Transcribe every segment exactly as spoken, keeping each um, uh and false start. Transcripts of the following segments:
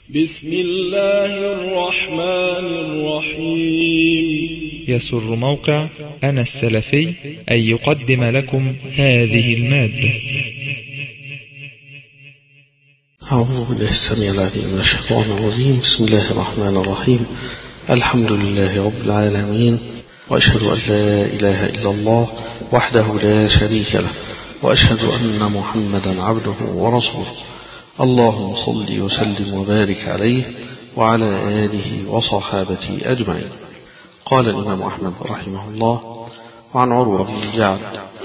بسم الله الرحمن الرحيم. يسر موقع أنا السلفي أن يقدم لكم هذه المادة. أعوذ بالله السميع العليم من الشيطان الرجيم. بسم الله الرحمن الرحيم. الحمد لله رب العالمين، وأشهد أن لا إله إلا الله وحده لا شريك له، وأشهد أن محمدا عبده ورسوله. اللهم صل وسلم وبارك عليه وعلى آله وصحابته أجمعين. قال الإمام أحمد رحمه الله: وعن عروة بن الجعد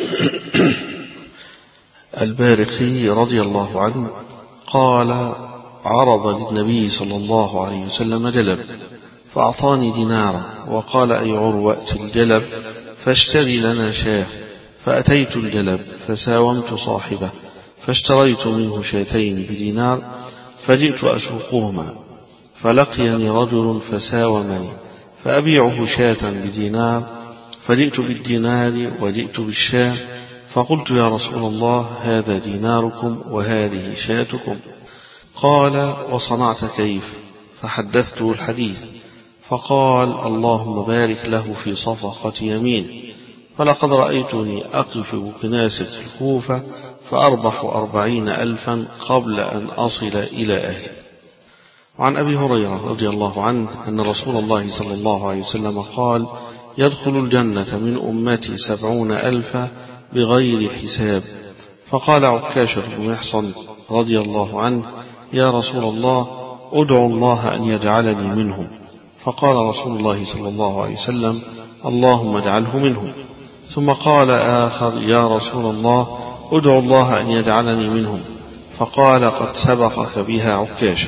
البارقي رضي الله عنه قال: عرض للنبي صلى الله عليه وسلم جلب فأعطاني دينارا وقال: أي عروة ائت الجلب فاشتري لنا شاه. فأتيت الجلب فساومت صاحبه فاشتريت منه شاتين بدينار، فجئت أسوقهما فلقيني رجل فساومني فأبيعه شاة بدينار، فجئت بالدينار وجئت بالشاة، فقلت: يا رسول الله، هذا ديناركم وهذه شاتكم. قال: وصنعت كيف؟ فحدثته الحديث، فقال: اللهم بارك له في صفقة يمين، فلقد رأيتني أقف بكناسة الكوفة فأربح أربعين ألفا قبل أن أصل إلى أهلي. وعن أبي هريرة رضي الله عنه أن رسول الله صلى الله عليه وسلم قال: يدخل الجنة من أمتي سبعون ألفا بغير حساب. فقال عكاشة بن محصن رضي الله عنه: يا رسول الله، أدعو الله أن يجعلني منهم. فقال رسول الله صلى الله عليه وسلم: اللهم اجعله منهم. ثم قال آخر: يا رسول الله، أدعو الله أن يجعلني منهم. فقال: قد سبقك بها عكاشة.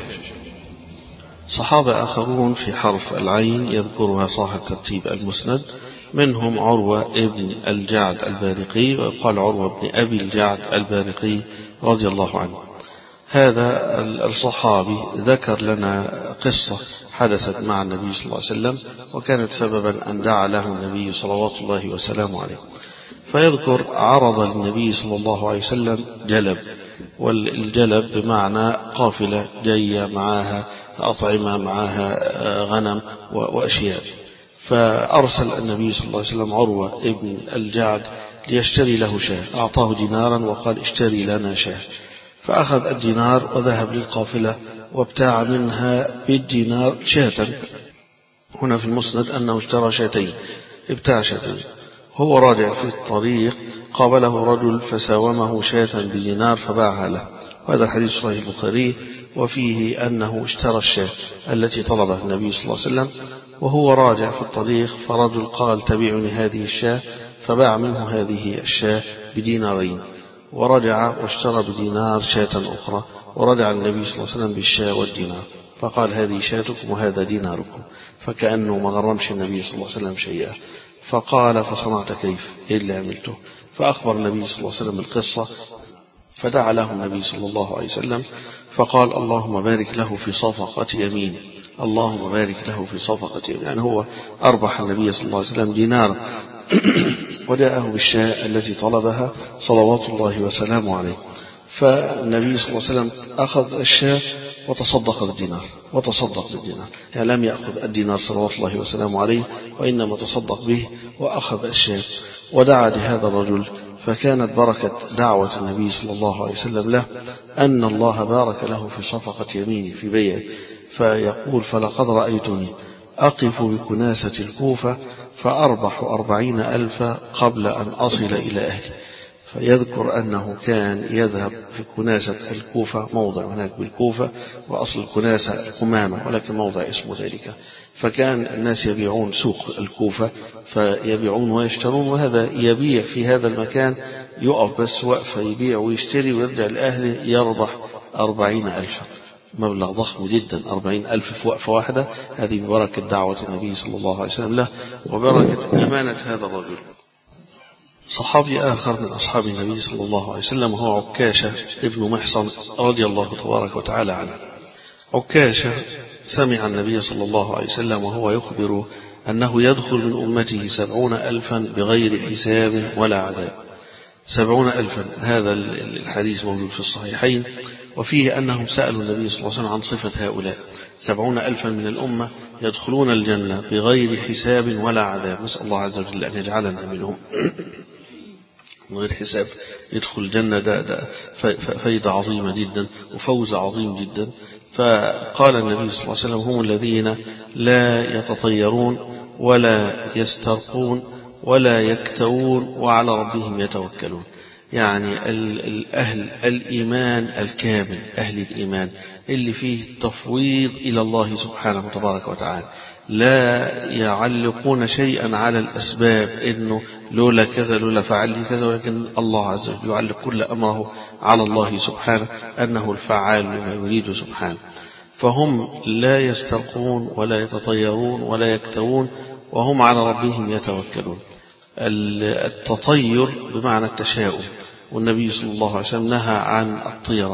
صحابة آخرون في حرف العين يذكرها صاحب ترتيب المسند، منهم عروة ابن الجعد البارقي، ويقال عروة ابن أبي الجعد البارقي رضي الله عنه. هذا الصحابي ذكر لنا قصة حدثت مع النبي صلى الله عليه وسلم، وكانت سببا أن دعا له النبي صلوات الله وسلامه عليه. فيذكر: عرض للنبي صلى الله عليه وسلم جلب، والجلب بمعنى قافلة جاية معها أطعمة، معها غنم وأشياء. فأرسل النبي صلى الله عليه وسلم عروة ابن الجعد ليشتري له شاه، أعطاه دينارا وقال: اشتري لنا شاه. فأخذ الدينار وذهب للقافلة وابتاع منها بالدينار شاة. هنا في المسند أنه اشترى شاتين، ابتاع شاتين. هو راجع في الطريق قابله رجل فساومه شاة بدينار فباعها له. وهذا الحديث صحيح البخاري، وفيه أنه اشترى الشاة التي طلبها النبي صلى الله عليه وسلم، وهو راجع في الطريق فرجل قال: تبيعني هذه الشاة، فباع منه هذه الشاة بدينارين، ورجع واشترى بدينار شاة أخرى، ورجع النبي صلى الله عليه وسلم بالشاة والدينار، فقال: هذه شاتكم وهذا ديناركم، فكأنه ما غرمش النبي صلى الله عليه وسلم شيئا. فقال: فصنعت كيف؟ إيه اللي عملته؟ فأخبر النبي صلى الله عليه وسلم القصة، فدعا له النبي صلى الله عليه وسلم فقال: اللهم بارك له في صفقة يمين، اللهم بارك له في صفقة يمين. يعني هو أربح النبي صلى الله عليه وسلم دينار وجاءه بالشاة التي طلبها صلوات الله وسلامه عليه. فالنبي صلى الله عليه وسلم أخذ الشاة وتصدق بالدينار، وتصدق بالدينار يعني لم يأخذ الدينار صلوات الله وسلامه عليه، وإنما تصدق به وأخذ الشاة. ودعا لهذا الرجل، فكانت بركة دعوة النبي صلى الله عليه وسلم له أن الله بارك له في صفقة يمينه في بيعه. فيقول: فلقد رأيتني أقف بكناسة الكوفة فأربح أربعين ألفا قبل أن أصل إلى أهلي. فيذكر أنه كان يذهب في كناسة الكوفة، موضع هناك بالكوفة، وأصل الكناسة قمامة، ولكن موضع اسمه ذلك. فكان الناس يبيعون سوق الكوفة، فيبيعون ويشترون، وهذا يبيع في هذا المكان، يقف بس وقفة يبيع ويشتري ويرجع لأهله يربح أربعين ألفا، مبلغ ضخم جدا، أربعين ألف في وقفة واحدة. هذه ببركة دعوة النبي صلى الله عليه وسلم له، وبركة أمانة هذا الرجل. صحابي آخر من أصحاب النبي صلى الله عليه وسلم هو عكاشة ابن محصن رضي الله تبارك وتعالى عنه. عكاشة سمع النبي صلى الله عليه وسلم وهو يخبر أنه يدخل من أمته سبعون ألفا بغير حساب ولا عذاب. سبعون ألفا، هذا الحديث موجود في الصحيحين. وفيه أنهم سألوا النبي صلى الله عليه وسلم عن صفة هؤلاء. سبعون ألفا من الأمة يدخلون الجنة بغير حساب ولا عذاب، نسأل الله عز وجل أن يجعلنا منهم من غير حساب يدخل الجنة. ده, ده فايدة عظيمة جدا وفوز عظيم جدا. فقال النبي صلى الله عليه وسلم هم الذين لا يتطيرون ولا يسترقون ولا يكتوون وعلى ربهم يتوكلون. يعني الأهل الإيمان الكامل، أهل الإيمان اللي فيه التفويض إلى الله سبحانه وتبارك وتعالى، لا يعلقون شيئا على الأسباب إنه لولا كذا لولا فعل لي كذا، ولكن الله عز وجل يعلق كل أمره على الله سبحانه أنه الفعال لما يريد سبحانه. فهم لا يسترقون ولا يتطيرون ولا يكتوون وهم على ربهم يتوكلون. التطير بمعنى التشاؤم، والنبي صلى الله عليه وسلم نهى عن الطيرة،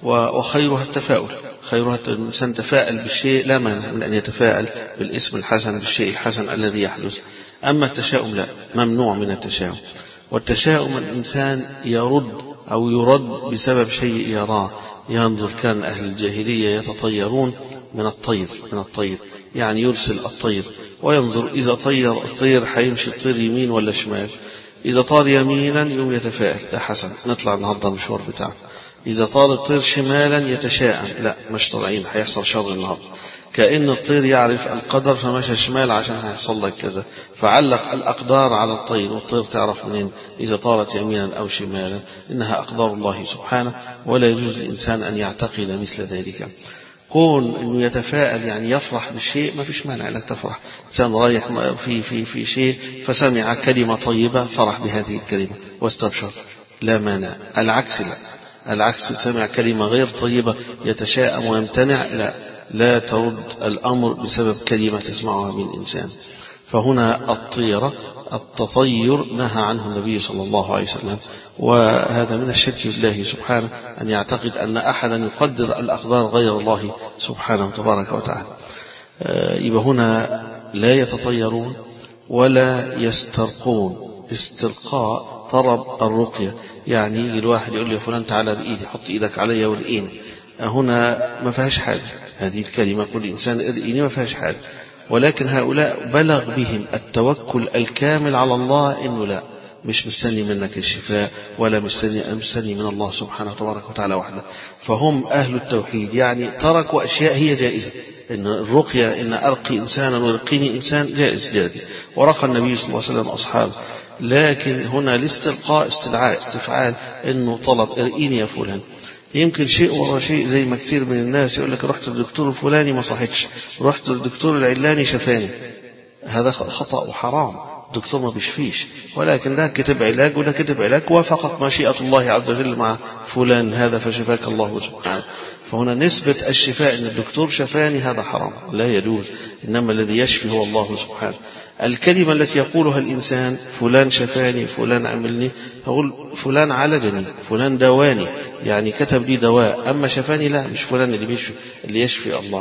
وخيرها التفاؤل. خيرها الإنسان تفاءل بالشيء، لا مانع من أن يتفاءل بالاسم الحسن بالشيء الحسن الذي يحدث. أما التشاؤم لا، ممنوع من التشاؤم. والتشاؤم الإنسان يرد أو يرد بسبب شيء يراه. ينظر كان أهل الجاهلية يتطيرون من الطير من الطير يعني يرسل الطير وينظر إذا طير الطير حيمشي الطير يمين ولا شمال. إذا طار يمينا يوم يتفائل، لا حسن نطلع النهارده المشوار بتاعنا. إذا طار الطير شمالا يتشائم، لا مش طالعين حيحصل شر النهارده. كأن الطير يعرف القدر فمشى شمال عشان هيحصل لك كذا، فعلق الأقدار على الطير. والطير تعرف منين إذا طارت يمينا أو شمالا؟ إنها أقدار الله سبحانه، ولا يجوز للإنسان أن يعتقد مثل ذلك. كون انه يتفاءل يعني يفرح بالشيء، ما فيش مانع انك تفرح. انسان رايح في في في شيء فسمع كلمه طيبه فرح بهذه الكلمه واستبشر، لا مانع. العكس لا، العكس سمع كلمه غير طيبه يتشائم ويمتنع، لا لا ترد الامر بسبب كلمه تسمعها من انسان. فهنا الطيره التطير نهى عنه النبي صلى الله عليه وسلم، وهذا من الشرك بالله سبحانه أن يعتقد أن أحدا يقدر الأقدار غير الله سبحانه تبارك وتعالى. يبقى هنا لا يتطيرون ولا يسترقون. استرقاء طرب الرقية، يعني يجي الواحد يقول لي فلان تعالى بإيدي، حط إيدك علي والإيني. هنا ما فيهاش حاجة، هذه الكلمة كل إنسان ارئيني ما فيهاش حاجة. ولكن هؤلاء بلغ بهم التوكل الكامل على الله إنه لا، مش مستني منك الشفاء ولا مستني مستني من الله سبحانه وتبارك وتعالى وحده. فهم أهل التوحيد، يعني تركوا أشياء هي جائزة. إن الرقية إن أرقي إنسانا ويرقيني إنسان جائز جائز، ورقى النبي صلى الله عليه وسلم أصحابه. لكن هنا الاستلقاء استدعاء استفعال، إنه طلب ارقيني يا فلان. يمكن شيء ورا شيء، زي ما كثير من الناس يقول لك رحت للدكتور الفلاني ما صحتش، رحت للدكتور العلاني شفاني. هذا خطأ وحرام. الدكتور ما بيشفيش، ولكن ده كتب علاج وده كتب علاج، وافقت مشيئة الله عز وجل مع فلان هذا فشفاك الله سبحانه. فهنا نسبة الشفاء ان الدكتور شفاني هذا حرام، لا يجوز. انما الذي يشفي هو الله سبحانه. الكلمة التي يقولها الإنسان فلان شفاني فلان عملني، أقول فلان عالجني فلان دواني، يعني كتب لي دواء. أما شفاني لا، مش فلان اللي بيشفي، اللي يشفي الله.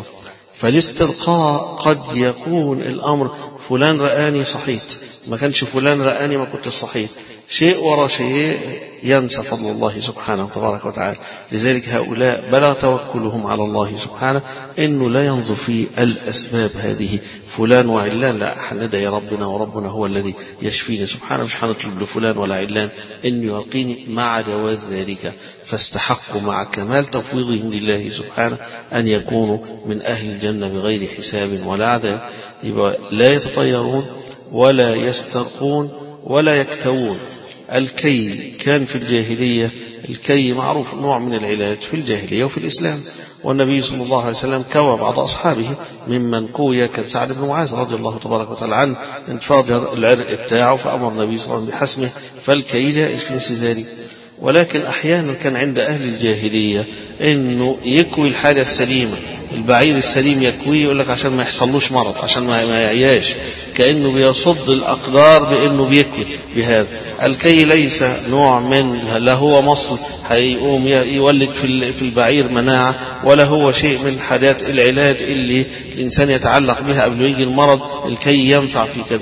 فالاسترقاء قد يكون الأمر فلان رآني صحيت، ما كانش فلان رآني ما كنت صحيت. شيء ورا شيء ينسى فضل الله سبحانه تبارك وتعالى. لذلك هؤلاء بلغ توكلهم على الله سبحانه إنه لا ينظر في الأسباب هذه فلان وعلان، لا، حندعي ربنا وربنا هو الذي يشفيني سبحانه، مش حنطلب لفلان ولا علان إنه يرقيني مع جواز ذلك. فاستحقوا مع كمال تفويضهم لله سبحانه أن يكونوا من أهل الجنة بغير حساب ولا عذاب. يبقى لا يتطيرون ولا يسترقون ولا يكتوون. الكي كان في الجاهلية، الكي معروف نوع من العلاج في الجاهلية وفي الإسلام. والنبي صلى الله عليه وسلم كوى بعض أصحابه ممن كوي كان سعد بن معاذ رضي الله تبارك وتعالى عنه، انتفاض العرق بتاعه، فأمر النبي صلى الله عليه وسلم بحسمه. فالكي جائز في مثل ذلك. ولكن أحيانا كان عند أهل الجاهلية إنه يكوي الحاجة السليمة، البعير السليم يكويه، يقول لك عشان ما يحصلوش مرض، عشان ما يعياش، كأنه بيصد الأقدار بأنه بيكوي بهذا. الكي ليس نوع من، لا هو مصل هيقوم يولد في البعير مناعة، ولا هو شيء من حاجات العلاج اللي الإنسان يتعلق بها قبل يجي المرض. الكي ينفع في كذا،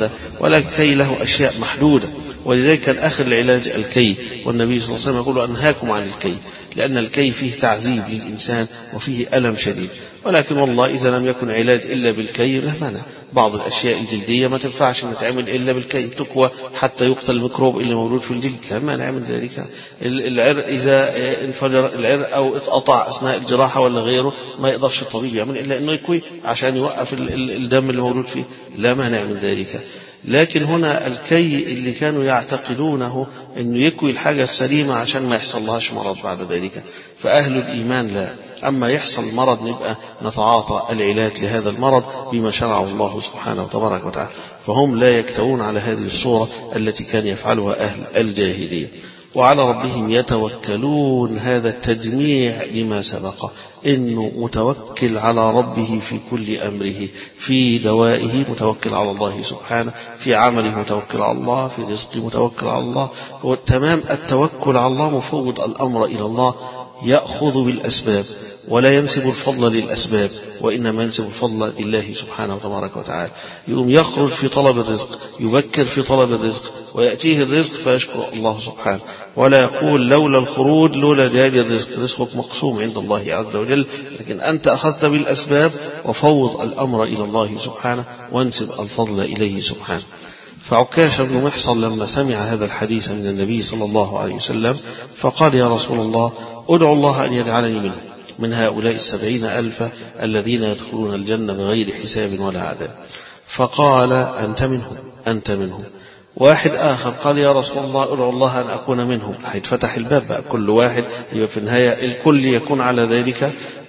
ولكن الكي له أشياء محدودة، ولذلك كان آخر العلاج الكي، والنبي صلى الله عليه وسلم يقول أنهاكم عن الكي، لأن الكي فيه تعذيب للإنسان وفيه ألم شديد. ولكن والله إذا لم يكن علاج إلا بالكي لا مانع، بعض الأشياء الجلدية ما تنفعش نتعمل إلا بالكي، تكوى حتى يقتل الميكروب اللي موجود في الجلد، لا مانع من ذلك. العرق إذا انفجر العرق أو اتقطع أثناء الجراحة ولا غيره ما يقدرش الطبيب يعمل إلا إنه يكوي عشان يوقف الدم اللي موجود فيه، لا مانع من ذلك. لكن هنا الكي اللي كانوا يعتقدونه أنه يكوي الحاجة السليمة عشان ما يحصل لهاش مرض بعد ذلك، فأهل الإيمان لا، أما يحصل مرض نبقى نتعاطى العلاج لهذا المرض بما شرعه الله سبحانه وتبارك وتعالى، فهم لا يكتوون على هذه الصورة التي كان يفعلها أهل الجاهلية. وعلى ربهم يتوكلون، هذا التجميع لما سبق، إنه متوكل على ربه في كل أمره، في دوائه متوكل على الله سبحانه، في عمله متوكل على الله، في رزقه متوكل على الله، وتمام التوكل على الله، مفوض الأمر إلى الله، يأخذ بالأسباب ولا ينسب الفضل للأسباب، وإنما ينسب الفضل لله سبحانه وتبارك وتعالى. يقوم يخرج في طلب الرزق، يبكر في طلب الرزق، ويأتيه الرزق فيشكر الله سبحانه، ولا يقول لولا الخروج لولا جالي الرزق، رزقك مقسوم عند الله عز وجل، لكن أنت أخذت بالأسباب، وفوض الأمر إلى الله سبحانه وانسب الفضل إليه سبحانه. فعكاشة بن محصن لما سمع هذا الحديث من النبي صلى الله عليه وسلم فقال يا رسول الله أدعو الله أن يجعلني منه، من هؤلاء السبعين ألف الذين يدخلون الجنة بغير حساب ولا عذاب. فقال أنت منهم أنت منهم. واحد آخر قال يا رسول الله أدعو الله أن أكون منهم، هيتفتح الباب بقى كل واحد يبقى في النهاية الكل يكون على ذلك،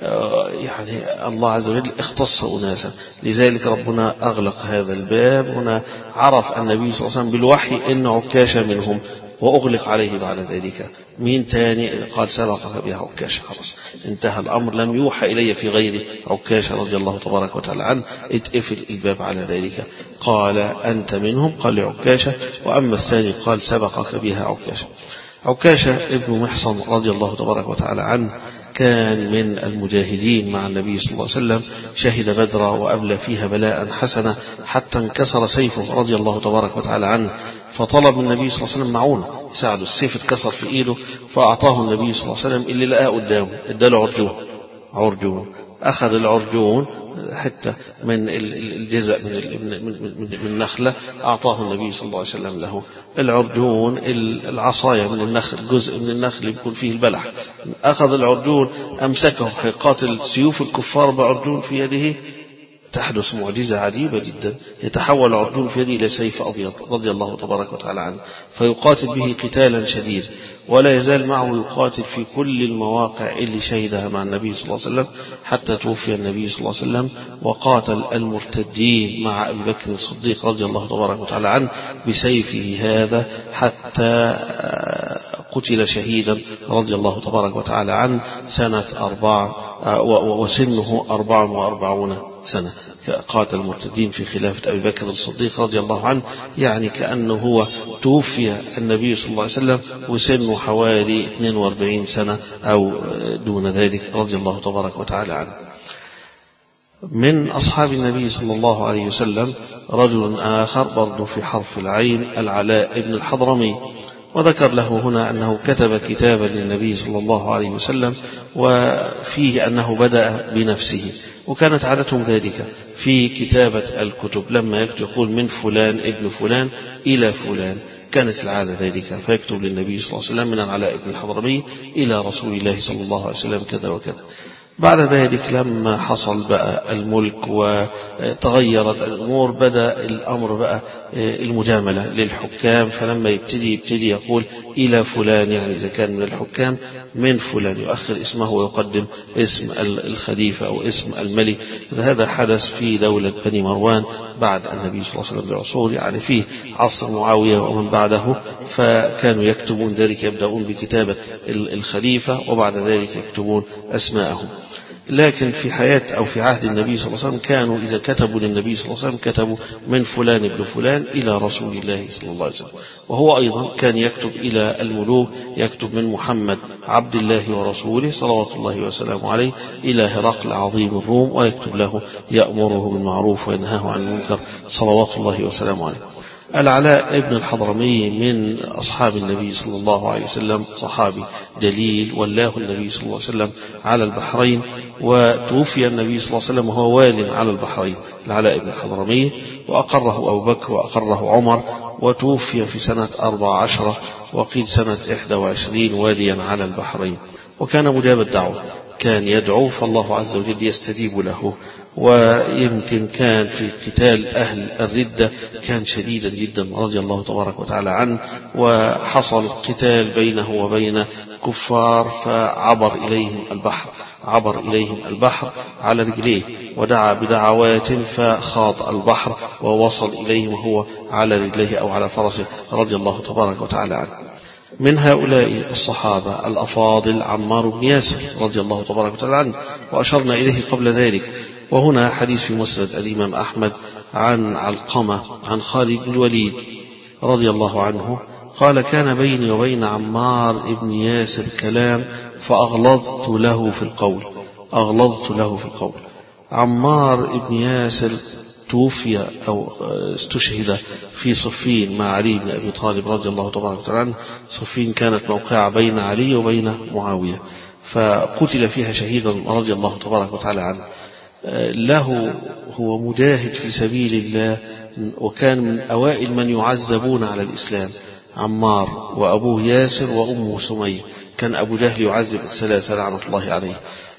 يعني الله عز وجل اختص أناسا، لذلك ربنا أغلق هذا الباب. هنا عرف النبي صلى الله عليه وسلم بالوحي إن عكاشة منهم، وأغلق عليه بعد ذلك. مين تاني؟ قال سبقك بها عكاشة، خلاص انتهى الأمر، لم يوحى إلي في غير عكاشة رضي الله تبارك وتعالى عنه، اتقفل الباب على ذلك. قال أنت منهم، قال لعكاشة. وأما الثاني قال سبقك بها عكاشة. عكاشة ابن محصن رضي الله تبارك وتعالى عنه كان من المجاهدين مع النبي صلى الله عليه وسلم، شهد بدرا وأبلى فيها بلاء حسنا حتى انكسر سيفه رضي الله تبارك وتعالى عنه، فطلب من النبي صلى الله عليه وسلم معونه يساعده، السيف اتكسر في إيده، فأعطاه النبي صلى الله عليه وسلم اللي لقاه قدامه، اداله عرجون عرجون أخذ العرجون حتى من الجزء من من من النخلة، أعطاه النبي صلى الله عليه وسلم له العرجون، العصاية من النخل، جزء من النخل يكون فيه البلح، أخذ العرجون أمسكه هيقاتل سيوف الكفار بعرجون في يده، تحدث معجزة عجيبة جدا، يتحول العرجون في يده إلى سيف أبيض رضي الله تبارك وتعالى عنه، فيقاتل به قتالا شديدا، ولا يزال معه يقاتل في كل المواقع اللي شهدها مع النبي صلى الله عليه وسلم حتى توفي النبي صلى الله عليه وسلم، وقاتل المرتدين مع أبي بكر الصديق رضي الله تبارك وتعالى عنه بسيفه هذا حتى قتل شهيدا رضي الله تبارك وتعالى عنه سنة أربعة وسنه أربع وأربعون سنة. قاتل المرتدين في خلافة أبي بكر الصديق رضي الله عنه، يعني كأنه هو توفي النبي صلى الله عليه وسلم وسنه حوالي اثنين وأربعين سنة أو دون ذلك رضي الله تبارك وتعالى عنه. من أصحاب النبي صلى الله عليه وسلم رجل آخر برضو في حرف العين، العلاء بن الحضرمي، وذكر له هنا أنه كتب كتابا للنبي صلى الله عليه وسلم، وفيه أنه بدأ بنفسه، وكانت عادتهم ذلك في كتابة الكتب، لما يكتب يقول من فلان ابن فلان إلى فلان، كانت العادة ذلك، فيكتب للنبي صلى الله عليه وسلم من العلاء بن الحضرمي إلى رسول الله صلى الله عليه وسلم كذا وكذا. بعد ذلك لما حصل بقى الملك وتغيرت الأمور، بدأ الأمر بقى المجاملة للحكام، فلما يبتدي يبتدي يقول إلى فلان، يعني إذا كان من الحكام من فلان، يؤخر اسمه ويقدم اسم الخليفة أو اسم الملك. هذا حدث في دولة بني مروان بعد النبي صلى الله عليه وسلم بعصور، يعني فيه عصر معاوية ومن بعده، فكانوا يكتبون ذلك، يبدأون بكتابة الخليفة وبعد ذلك يكتبون أسماءهم. لكن في حياة أو في عهد النبي صلى الله عليه وسلم كانوا إذا كتبوا للنبي صلى الله عليه وسلم كتبوا من فلان ابن فلان إلى رسول الله صلى الله عليه وسلم. وهو أيضا كان يكتب إلى الملوك، يكتب من محمد عبد الله ورسوله صلوات الله وسلامه عليه إلى هرقل عظيم الروم، ويكتب له يأمره بالمعروف وينهاه عن المنكر صلوات الله وسلامه عليه. العلاء ابن الحضرمي من أصحاب النبي صلى الله عليه وسلم، صحابي جليل ولاه النبي صلى الله عليه وسلم على البحرين، وتوفي النبي صلى الله عليه وسلم وهو وال على البحرين، العلاء ابن الحضرمي، وأقره أبو بكر وأقره عمر، وتوفي في سنة أربع عشرة وقيل سنة إحدى وعشرين واليا على البحرين. وكان مجاب الدعوة، كان يدعو فالله عز وجل يستجيب له. ويمكن كان في قتال أهل الردة كان شديدا جدا رضي الله تبارك وتعالى عنه، وحصل قتال بينه وبين كفار فعبر إليهم البحر عبر إليهم البحر على رجليه ودعا بدعوات فخاض البحر ووصل إليهم وهو على رجليه أو على فرسه رضي الله تبارك وتعالى عنه. من هؤلاء الصحابة الأفاضل عمار بن ياسر رضي الله تبارك وتعالى عنه، وأشرنا إليه قبل ذلك. وهنا حديث في مسند الإمام أحمد عن علقمة عن خالد بن الوليد رضي الله عنه قال: كان بيني وبين عمار بن ياسر كلام فأغلظت له في القول أغلظت له في القول عمار بن ياسر توفي أو استشهد في صفين مع علي بن أبي طالب رضي الله تبارك وتعالى عنه. صفين كانت موقعة بين علي وبين معاوية، فقتل فيها شهيدا رضي الله تبارك وتعالى عنه. له هو مجاهد في سبيل الله، وكان من أوائل من يعذبون على الإسلام عمار وأبوه ياسر وأمه سمية. كان أبو جهل يعذب الثلاثة لعنة الله عليه،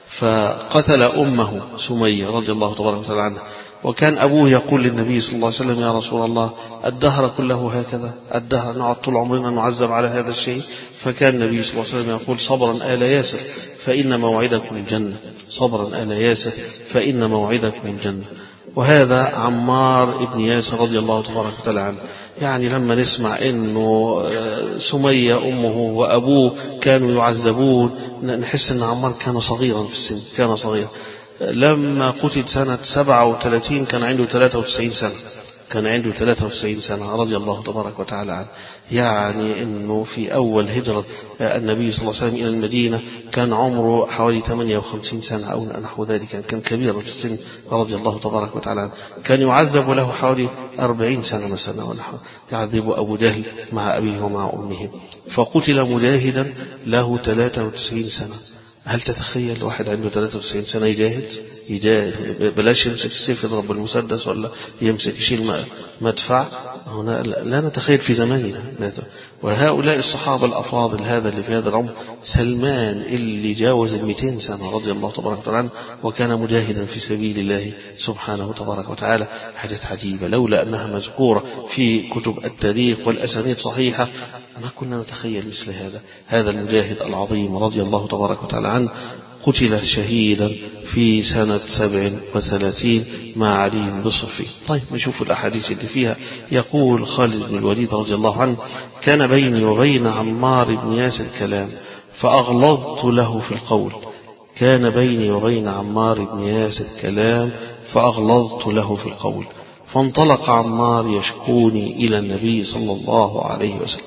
فقتل أمه سمية رضي الله تبارك وتعالى عنها. وكان أبوه يقول للنبي صلى الله عليه وسلم: يا رسول الله، الدهر كله هكذا؟ الدهر نقعد طول عمرنا نعذب على هذا الشيء؟ فكان النبي صلى الله عليه وسلم يقول: صبرا آل ياسر فإن موعدكم الجنة صبرا آل ياسر فإن موعدكم الجنة. وهذا عمار بن ياسر رضي الله تبارك وتعالى عنه. يعني لما نسمع إنه سمية أمه وأبوه كانوا يعذبون نحس إن عمار كان صغيرا في السن، كان صغيرا. لما قتل سنة سبعة وثلاثين كان عنده ثلاثة وتسعين سنة كان عنده ثلاثة وتسعين سنة رضي الله تبارك وتعالى عنه. يعني إنه في أول هجرة النبي صلى الله عليه وسلم إلى المدينة كان عمره حوالي ثمانية وخمسين سنة أو نحو ذلك، كان كبيرا في السن رضي الله تبارك وتعالى عنه. كان يعذب له حوالي أربعين سنة مثلا ونحو، يعذب أبو جهل مع أبيه ومع أمه. فقتل مجاهدا له ثلاثة وتسعين سنة. هل تتخيل واحد عنده ثلاثة وتسعين سنة يجاهد يجاهد بلاش يمسك السيف يضرب بالمسدس ولا يمسك يشيل مدفع؟ هنا لا نتخيل في زماننا. وهؤلاء الصحابة الأفاضل هذا اللي في هذا العمر، سلمان اللي جاوز المئتين سنة رضي الله تبارك وتعالى عنه، وكان مجاهدا في سبيل الله سبحانه تبارك وتعالى. حاجة عجيبة، لولا أنها مذكورة في كتب التاريخ والأسانيد صحيحة ما كنا نتخيل مثل هذا. هذا المجاهد العظيم رضي الله تبارك وتعالى عنه قتل شهيدا في سنة سبع وثلاثين مع علي بصفين. طيب نشوف الأحاديث اللي فيها. يقول خالد بن الوليد رضي الله عنه: كان بيني وبين عمار بن ياسر كلام فأغلظت له في القول كان بيني وبين عمار بن ياسر كلام فأغلظت له في القول فانطلق عمار يشكوني إلى النبي صلى الله عليه وسلم،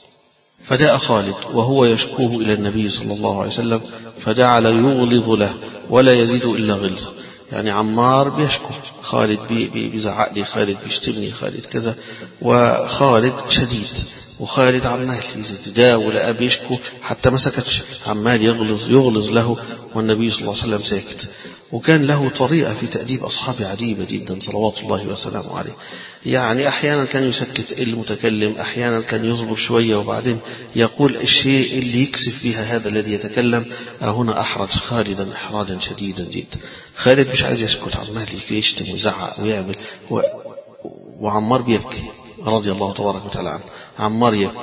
فجاء خالد وهو يشكوه إلى النبي صلى الله عليه وسلم فجعل يغلظ له ولا يزيد إلا غلظ. يعني عمار بيشكو، خالد بي بي بيزعق لي، خالد بيشتمني، خالد كذا، وخالد شديد، وخالد عمال يتداول أبي يشكو حتى ما سكتش، عمال يغلظ يغلظ له، والنبي صلى الله عليه وسلم ساكت. وكان له طريقة في تأديب أصحابه عجيبة جدا صلوات الله وسلامه عليه. يعني أحيانا كان يسكت المتكلم، أحيانا كان يصبر شوية وبعدين يقول الشيء اللي يكسف بها هذا الذي يتكلم. هنا أحرج خالدا إحراجا شديدا جدا. خالد مش عايز يسكت، عمال يشتم ويزعق ويعمل و... وعمار بيبكي رضي الله تبارك وتعالى عنه. عمار يبكي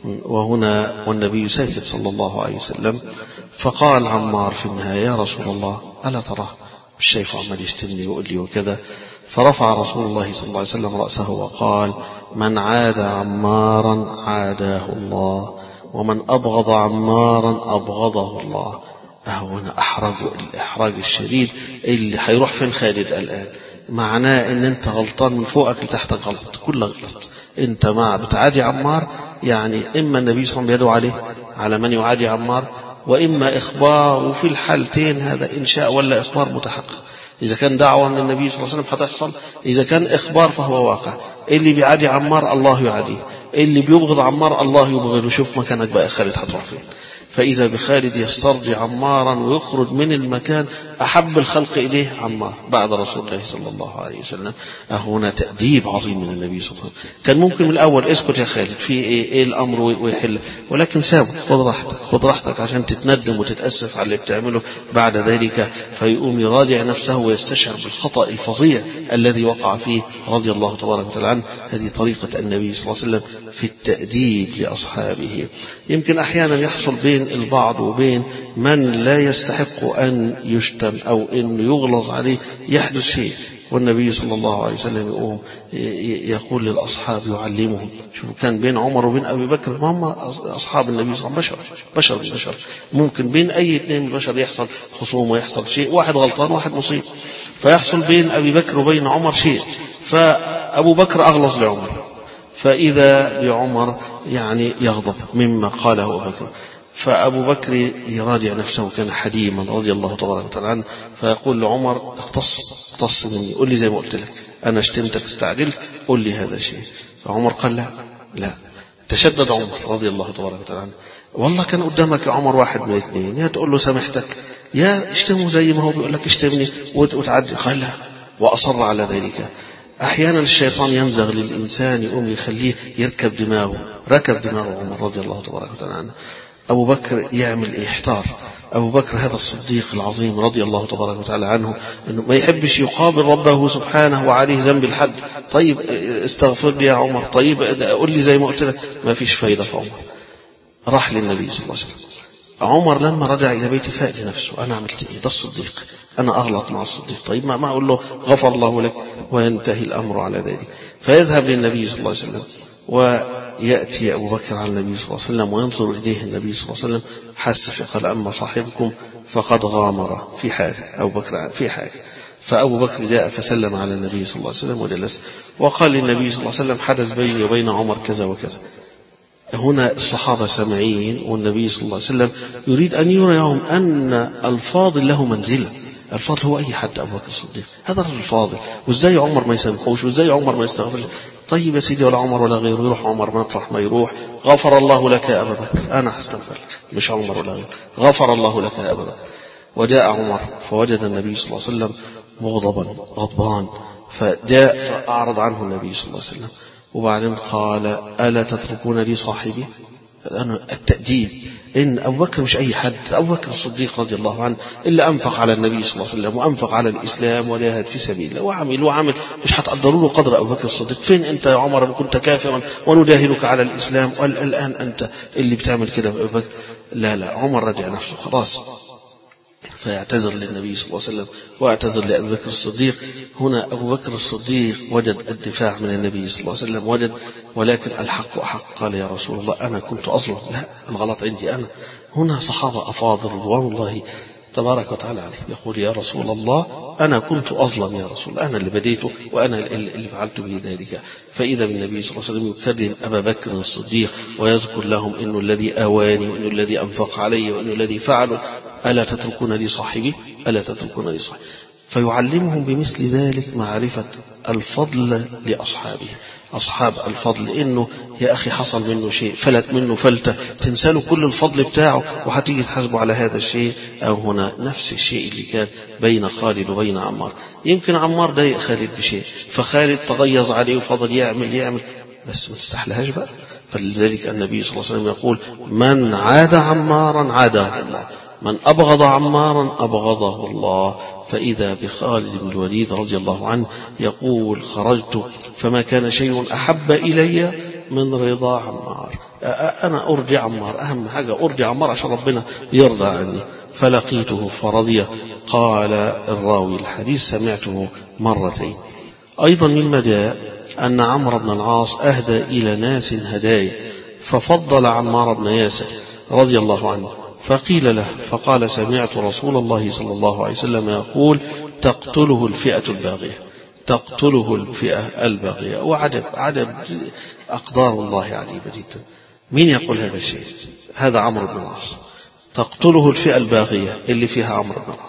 وهنا والنبي ساكت صلى الله عليه وسلم. فقال عمار في النهاية: يا رسول الله، ألا تراه مش شايفه عمال يشتمني ويقول لي وكذا؟ فرفع رسول الله صلى الله عليه وسلم رأسه وقال: من عاد عمارا عاداه الله، ومن أبغض عمارا أبغضه الله. هنا أحرج الإحراج الشديد اللي هيروح فين خالد الآن؟ معناه ان انت غلطان من فوقك لتحتك، غلط كل غلط. انت ما بتعادي عمار، يعني اما النبي صلى الله عليه وسلم يدعو عليه على من يعادي عمار، واما اخبار، وفي الحالتين هذا انشاء ولا اخبار متحقق. إذا كان دعوة من النبي صلى الله عليه وسلم هتحصل، إذا كان إخبار فهو واقع. اللي بيعادي عمار الله يعاديه، اللي بيبغض عمار الله يبغضه. شوف مكانك بقى خالد هتروح فين. فإذا بخالد يسترضي عمارا ويخرج من المكان أحب الخلق إليه عمار بعد رسول الله صلى الله عليه وسلم. هنا تأديب عظيم من النبي صلى الله عليه وسلم. كان ممكن من الأول اسكت يا خالد في إيه, إيه الأمر ويحل، ولكن سابه. خذ راحتك خذ راحتك عشان تتندم وتتأسف على اللي بتعمله بعد ذلك. فيقوم يراجع نفسه ويستشعر بالخطأ الفظيع الذي وقع فيه رضي الله تبارك وتعالى عنه. هذه طريقة النبي صلى الله عليه وسلم في التأديب لأصحابه. يمكن أحيانا يحصل بين البعض وبين من لا يستحق أن يشتم أو أن يغلظ عليه يحدث شيء، والنبي صلى الله عليه وسلم يقوم يقول للأصحاب يعلمهم. شوفوا كان بين عمر وبين أبي بكر، ما هم أصحاب النبي صلى الله عليه وسلم بشر بشر بشر ممكن بين أي اثنين من البشر يحصل خصوم ويحصل شيء، واحد غلطان واحد مصيب. فيحصل بين أبي بكر وبين عمر شيء، فأبو بكر أغلظ لعمر، فإذا بعمر يعني يغضب مما قاله أبو بكر. فأبو بكر يراجع نفسه، كان حليما رضي الله تبارك وتعالى عنه، فيقول لعمر اقتص اقتص مني، قل لي زي ما قلت لك، أنا اشتمتك استعجلت، قل لي هذا الشيء. فعمر قال لا لا. تشدد عمر رضي الله تبارك وتعالى عنه. والله كان قدامك يا عمر واحد من الاثنين، يا تقول له سامحتك يا اشتمه زي ما هو بيقول لك اشتمني وتعدي. قال لا، وأصر على ذلك. أحيانا الشيطان ينزغ للإنسان يقوم يخليه يركب دماغه، ركب دماغه عمر رضي الله تبارك وتعالى عنه. أبو بكر يعمل إيه؟ احتار. أبو بكر هذا الصديق العظيم رضي الله تبارك وتعالى عنه، إنه ما يحبش يقابل ربه سبحانه وعليه ذنب الحد. طيب استغفر لي يا عمر، طيب قل لي زي ما قلت لك، ما فيش فايدة. في عمر راح للنبي صلى الله عليه وسلم. عمر لما رجع إلى بيته فاق لنفسه، أنا عملت إيه؟ ده الصديق، أنا أغلط مع الصديق. طيب ما أقول له غفر الله لك وينتهي الأمر على ذلك. فيذهب للنبي صلى الله عليه وسلم، ويأتي أبو بكر على النبي صلى الله عليه وسلم وينظر إليه النبي صلى الله عليه وسلم، حس فقال أما صاحبكم فقد غامر في حاجة. أبو بكر في حاجة. فأبو بكر جاء فسلم على النبي صلى الله عليه وسلم وجلس، وقال للنبي صلى الله عليه وسلم حدث بيني وبين عمر كذا وكذا. هنا الصحابة سامعين، والنبي صلى الله عليه وسلم يريد أن يريهم أن الفاضل له منزلة. الفاضل هو أي حد، أبو بكر الصديق هذا الرجل الفاضل، وإزاي عمر ما يسامحوش، وإزاي عمر ما يستغفرش. طيب يا سيدي، ولا عمر ولا غيره، يروح عمر مطرح ما يروح، غفر الله لك يا أبا بكر، أنا هستغفر لك، مش عمر ولا غيره، غفر الله لك يا أبا بكر. وجاء عمر فوجد النبي صلى الله عليه وسلم مغضبا غضبان، فجاء فأعرض عنه النبي صلى الله عليه وسلم، وبعدين قال ألا تتركون لي صاحبي؟ التأديب إن أبو بكر مش أي حد، أبو بكر الصديق رضي الله عنه اللي أنفق على النبي صلى الله عليه وسلم وأنفق على الإسلام وجاهد في سبيل الله وعمل وعمل، مش هتقدروا له قدر أبو بكر الصديق. فين أنت يا عمر كنت كافرا ونجاهدك على الإسلام، والآن أنت اللي بتعمل كده أبو بكر؟ لا لا، عمر رجع نفسه خلاص، فيعتذر للنبي صلى الله عليه وسلم واعتذر لأبي بكر الصديق. هنا أبو بكر الصديق وجد الدفاع من النبي صلى الله عليه وسلم، وجد، ولكن الحق أحق. قال يا رسول الله أنا كنت أظلم، لا الغلط عندي أنا. هنا صحابة أفاضل رضوان الله تبارك وتعالى عليه يقول يا رسول الله أنا كنت أظلم يا رسول الله، أنا اللي بديته وأنا اللي فعلت به ذلك. فإذا بالنبي صلى الله عليه وسلم يكرم أبا بكر الصديق ويذكر لهم إنه الذي آواني وإنه الذي أنفق علي وإنه الذي فعل، ألا تتركون لي صاحبي، ألا تتركون لي صاحبي. فيعلمهم بمثل ذلك معرفة الفضل لأصحابه، أصحاب الفضل، إنه يا أخي حصل منه شيء، فلت منه فلتة، تنسلوا كل الفضل بتاعه وهتيجي تحاسبوا على هذا الشيء. أو هنا نفس الشيء اللي كان بين خالد وبين عمار. يمكن عمار ضايق خالد بشيء، فخالد تغيظ عليه وفضل يعمل يعمل بس ما تستحلهاش بقى. فلذلك النبي صلى الله عليه وسلم يقول من عاد عمارا عاده الله، من أبغض عمارا أبغضه الله. فإذا بخالد بن الوليد رضي الله عنه يقول خرجت فما كان شيء أحب إلي من رضا عمار، أنا أرجع عمار، أهم حاجة أرجع عمار عشان ربنا يرضى عني. فلقيته فرضي. قال الراوي الحديث سمعته مرتين. أيضا مما جاء أن عمرو بن العاص أهدى إلى ناس هدايا، ففضل عمار بن ياسر رضي الله عنه، فقيل له فقال سمعت رسول الله صلى الله عليه وسلم يقول تقتله الفئة الباغية، تقتله الفئة الباغية. وعجب عجب أقدار الله عجيبة جدا. مين يقول هذا الشيء؟ هذا عمرو بن العاص، تقتله الفئة الباغية اللي فيها عمرو بن العاص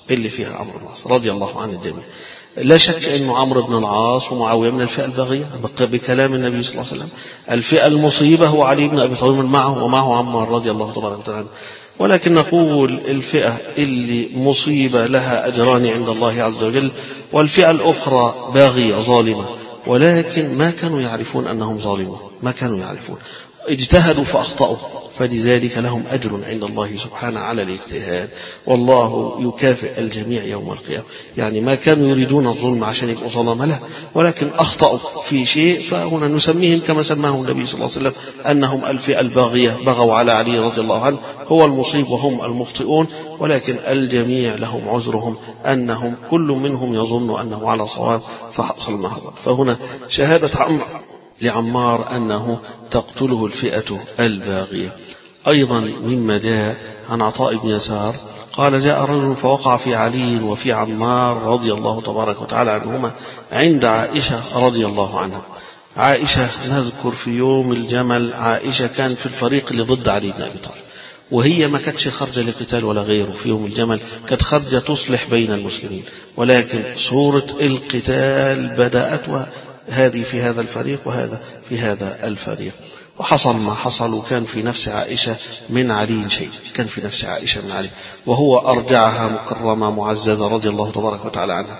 اللي فيها عمرو بن العاص رضي الله عن الجميع. لا شك أنه عمرو بن العاص ومعاوية من الفئة الباغية بكلام النبي صلى الله عليه وسلم. الفئة المصيبة هو علي بن أبي طالب معه ومعه عمار رضي الله تبارك وتعالى. ولكن نقول الفئة اللي مصيبة لها أجران عند الله عز وجل، والفئة الأخرى باغية ظالمة، ولكن ما كانوا يعرفون أنهم ظالمون، ما كانوا يعرفون، اجتهدوا فأخطأوا، فلذلك لهم أجر عند الله سبحانه على الاجتهاد، والله يكافئ الجميع يوم القيامة. يعني ما كانوا يريدون الظلم عشان يبقوا ظلمة له، ولكن أخطأوا في شيء، فهنا نسميهم كما سماهم النبي صلى الله عليه وسلم أنهم الفئة الباغية، بغوا على علي رضي الله عنه، هو المصيب وهم المخطئون، ولكن الجميع لهم عذرهم أنهم كل منهم يظن أنه على صواب فحصل ما حصل. فهنا شهادة عمرو لعمار أنه تقتله الفئة الباغية. أيضا مما جاء عن عطاء بن يسار قال جاء رجل فوقع في علي وفي عمار رضي الله تبارك وتعالى عنهما عند عائشة رضي الله عنها. عائشة نذكر في يوم الجمل، عائشة كانت في الفريق اللي ضد علي بن أبي طالب، وهي ما كانتش خارجة لقتال ولا غيره. في يوم الجمل كانت خارجة تصلح بين المسلمين، ولكن صورة القتال بدأت، هذه في هذا الفريق وهذا في هذا الفريق، وحصل ما حصل. وكان في نفس عائشة من علي شيء، كان في نفس عائشة من علي، وهو أرجعها مكرمة معززة رضي الله تبارك وتعالى عنها.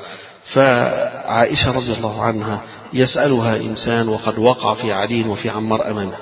فعائشة رضي الله عنها يسألها إنسان وقد وقع في علي وفي عمار أمامها،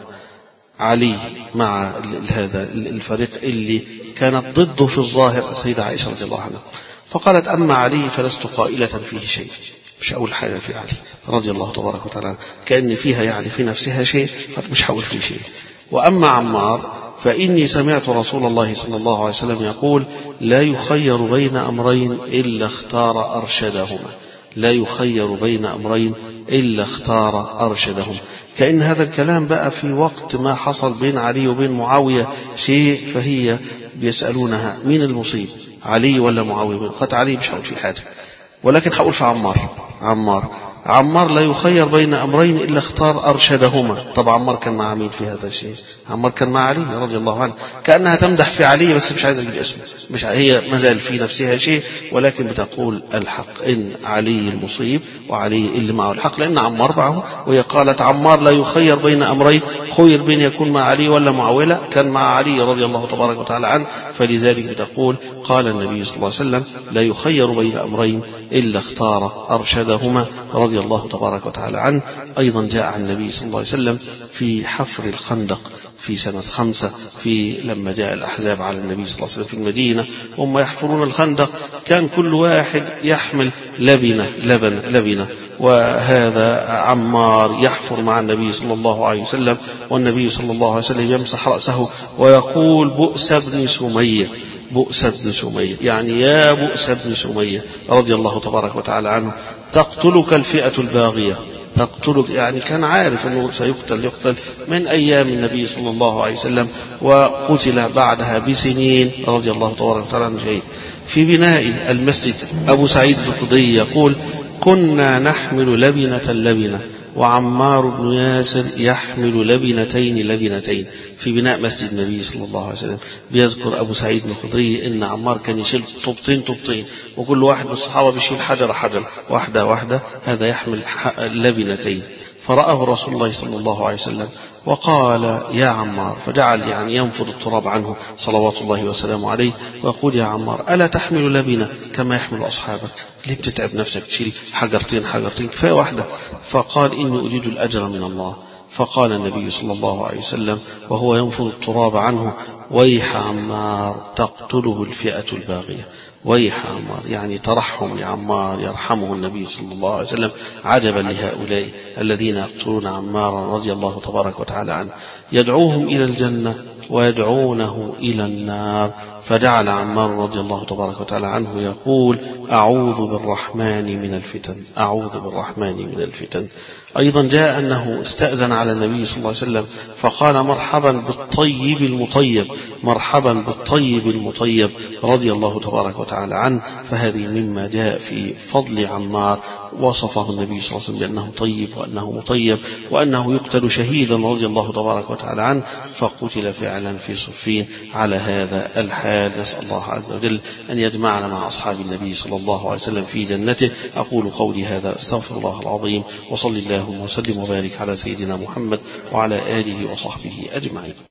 علي مع هذا الفريق اللي كانت ضده في الظاهر السيدة عائشة رضي الله عنها، فقالت أما علي فلست قائلة فيه شيء، مش أول حاجة في علي رضي الله تبارك وتعالى، كأن فيها يعني في نفسها شيء، مش هقول فيه شيء. وأما عمار فإني سمعت رسول الله صلى الله عليه وسلم يقول لا يخير بين أمرين إلا اختار أرشدهما، لا يخير بين أمرين إلا اختار أرشدهما. كأن هذا الكلام بقى في وقت ما حصل بين علي وبين معاوية شيء، فهي بيسألونها مين المصيب، علي ولا معاوية؟ قالت علي، مش هقول في حاجة، ولكن هقول في عمار. عمار عمار لا يخير بين أمرين إلا اختار أرشدهما. طبعا عمار كان مع مين في هذا الشيء؟ عمار كان مع علي رضي الله عنه. كأنها تمدح في علي بس مش عايزة تجيب اسمه، مش هي مازال في نفسها شيء، ولكن بتقول الحق إن علي المصيب وعلي اللي معه الحق، لأن عمار معه. وهي قالت عمار لا يخير بين أمرين، خير بين يكون مع علي ولا معاوية، كان مع علي رضي الله تبارك وتعالى عنه، فلذلك بتقول قال النبي صلى الله عليه وسلم لا يخير بين أمرين إلا اختار أرشدهما رضي الله تبارك وتعالى عنه. أيضا جاء عن النبي صلى الله عليه وسلم في حفر الخندق في سنة خمسة، في لما جاء الأحزاب على النبي صلى الله عليه وسلم في المدينة هم يحفرون الخندق، كان كل واحد يحمل لبنة لبن لبنة، وهذا عمار يحفر مع النبي صلى الله عليه وسلم، والنبي صلى الله عليه وسلم يمسح رأسه ويقول بؤس بن سمية، بؤس بن سمية، يعني يا بؤس بن سمية رضي الله تبارك وتعالى عنه، تقتلك الفئة الباغية، تقتلك، يعني كان عارف أنه سيقتل، يقتل من أيام النبي صلى الله عليه وسلم، وقتل بعدها بسنين رضي الله تبارك وتعالى عنه. شيء في بناء المسجد أبو سعيد الخدري يقول كنا نحمل لبنة لبنة وعمار بن ياسر يحمل لبنتين لبنتين في بناء مسجد النبي صلى الله عليه وسلم. بيذكر أبو سعيد الخدري إن عمار كان يشيل طوبتين طوبتين، وكل واحد من الصحابة بيشيل حجر حجر، واحدة واحدة، هذا يحمل لبنتين. فرآه رسول الله صلى الله عليه وسلم وقال يا عمار، فجعل يعني ينفض التراب عنه صلوات الله وسلامه عليه، ويقول يا عمار ألا تحمل لبنة كما يحمل أصحابك؟ ليه بتتعب نفسك تشيل حجرتين حجرتين، كفاية واحدة؟ فقال إني أريد الأجر من الله. فقال النبي صلى الله عليه وسلم وهو ينفض التراب عنه ويح عمار تقتله الفئة الباغية، ويح عمار، يعني ترحم لعمار يرحمه النبي صلى الله عليه وسلم، عجبا لهؤلاء الذين يقتلون عمارا رضي الله تبارك وتعالى عنه، يدعوهم إلى الجنة ويدعونه إلى النار. فجعل عمار رضي الله تبارك وتعالى عنه يقول أعوذ بالرحمن من الفتن، أعوذ بالرحمن من الفتن. أيضا جاء أنه استأذن على النبي صلى الله عليه وسلم فقال مرحبا بالطيب المطيب، مرحبا بالطيب المطيب رضي الله تبارك وتعالى عنه. فهذه مما جاء في فضل عمار، وصفه النبي صلى الله عليه وسلم بأنه طيب وأنه مطيب وأنه يقتل شهيدا رضي الله تبارك وتعالى عنه، فقتل فعلا في صفين على هذا الحال. نسأل الله عز وجل أن يجمعنا مع أصحاب النبي صلى الله عليه وسلم في جنته. أقول قولي هذا، استغفر الله العظيم، وصلي اللهم وسلم وبارك على سيدنا محمد وعلى آله وصحبه أجمعين.